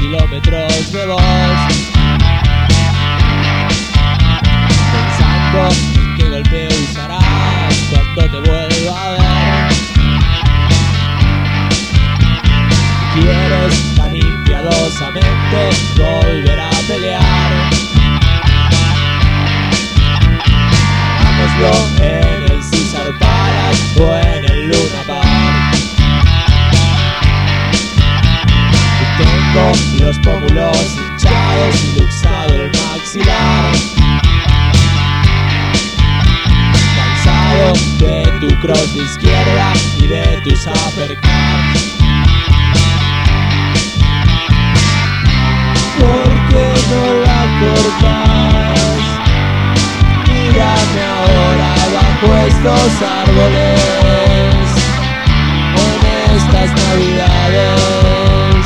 kilómetros de vos, pensando en qué golpe usarás cuando te vuelva a ver. Quieres tan impiadosamente volver a pelear. Hagámoslo en el César Palace o en el Luna Park. Tengo los pómulos hinchados y luxado el maxilar, cansado de tu cross de izquierda y de tus uppercuts. ¿Por qué no la cortas? Mírame ahora bajo estos árboles, en estas navidades.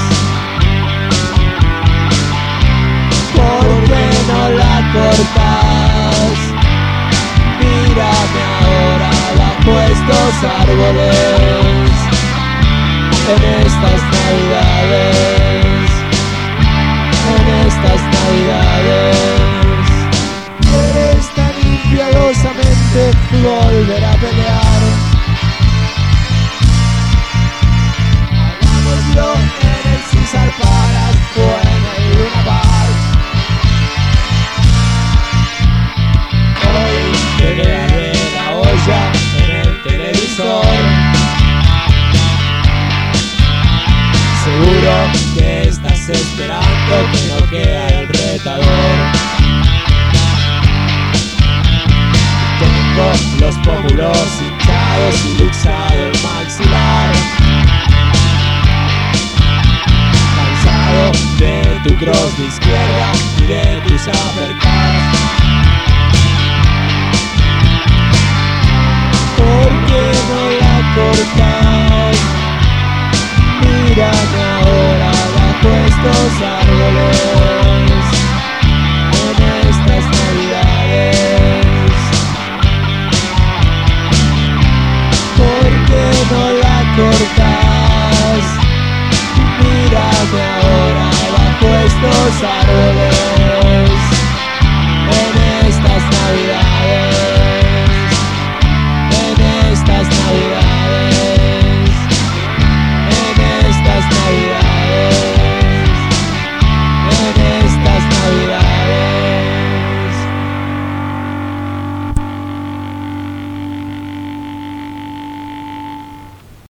¿Por qué no la cortas? Mírame ahora bajo estos árboles, en estas navidades, en estas navidades. ¿Quieres tan impiadosamente volver a pelear? Hagámoslo en el César Palace o en el Luna Park. Hoy te quedaré la olla en el televisor. Seguro que estás esperando que no quede el retador. Tengo los pómulos hinchados y luxado el maxilar, cansado de tu cross de izquierda y de tus uppercuts. ¿Por qué no la cortas?